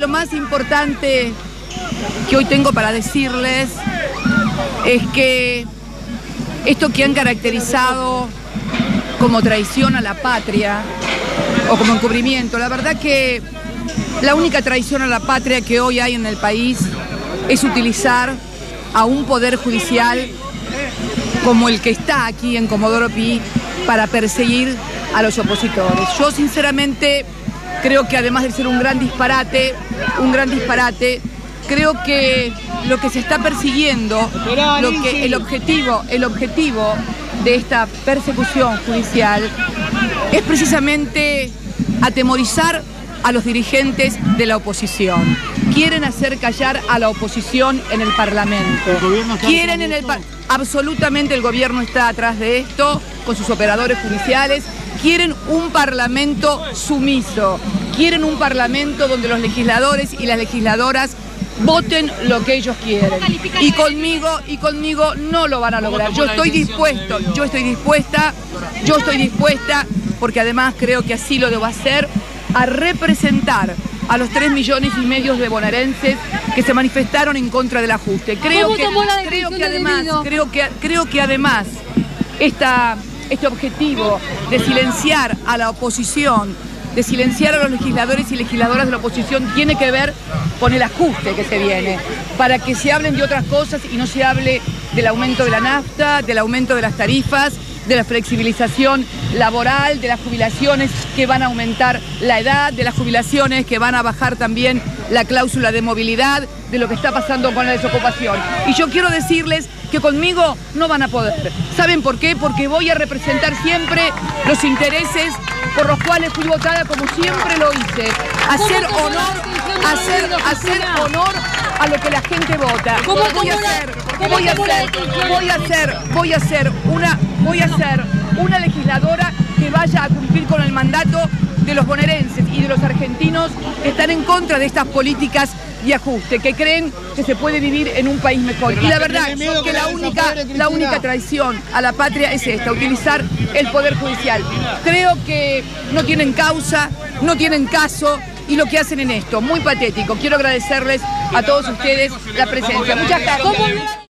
Lo más importante que hoy tengo para decirles es que esto que han caracterizado como traición a la patria o como encubrimiento, la verdad que la única traición a la patria que hoy hay en el país es utilizar a un poder judicial como el que está aquí en Comodoro Pi para perseguir a los opositores. Yo sinceramente creo que además de ser un gran disparate, creo que lo que se está persiguiendo, el objetivo de esta persecución judicial es precisamente atemorizar a los dirigentes de la oposición. Quieren hacer callar a la oposición en el Parlamento. Absolutamente el gobierno está atrás de esto, con sus operadores judiciales. Quieren un Parlamento sumiso. Quieren un Parlamento donde los legisladores y las legisladoras voten lo que ellos quieren. Y conmigo no lo van a lograr. Yo estoy dispuesta, porque además creo que así lo debo hacer, a representar a los 3,5 millones de bonaerenses que se manifestaron en contra del ajuste. Creo que además este objetivo de silenciar a la oposición, de silenciar a los legisladores y legisladoras de la oposición, tiene que ver con el ajuste que se viene, para que se hablen de otras cosas y no se hable del aumento de la nafta, del aumento de las tarifas, de la flexibilización laboral, de las jubilaciones que van a aumentar la edad, de las jubilaciones que van a bajar también la cláusula de movilidad, de lo que está pasando con la desocupación. Y yo quiero decirles que conmigo no van a poder. ¿Saben por qué? Porque voy a representar siempre los intereses por los cuales fui votada, como siempre lo hice. Hacer honor a lo que la gente vota. Voy a ser una legisladora que vaya a cumplir con el mandato de los bonaerenses y de los argentinos que están en contra de estas políticas de ajuste, que creen que se puede vivir en un país mejor. Y la verdad que la única traición a la patria es esta, utilizar el poder judicial. Creo que no tienen causa, no tienen caso, y lo que hacen en esto, muy patético. Quiero agradecerles a todos ustedes la presencia. Muchas gracias.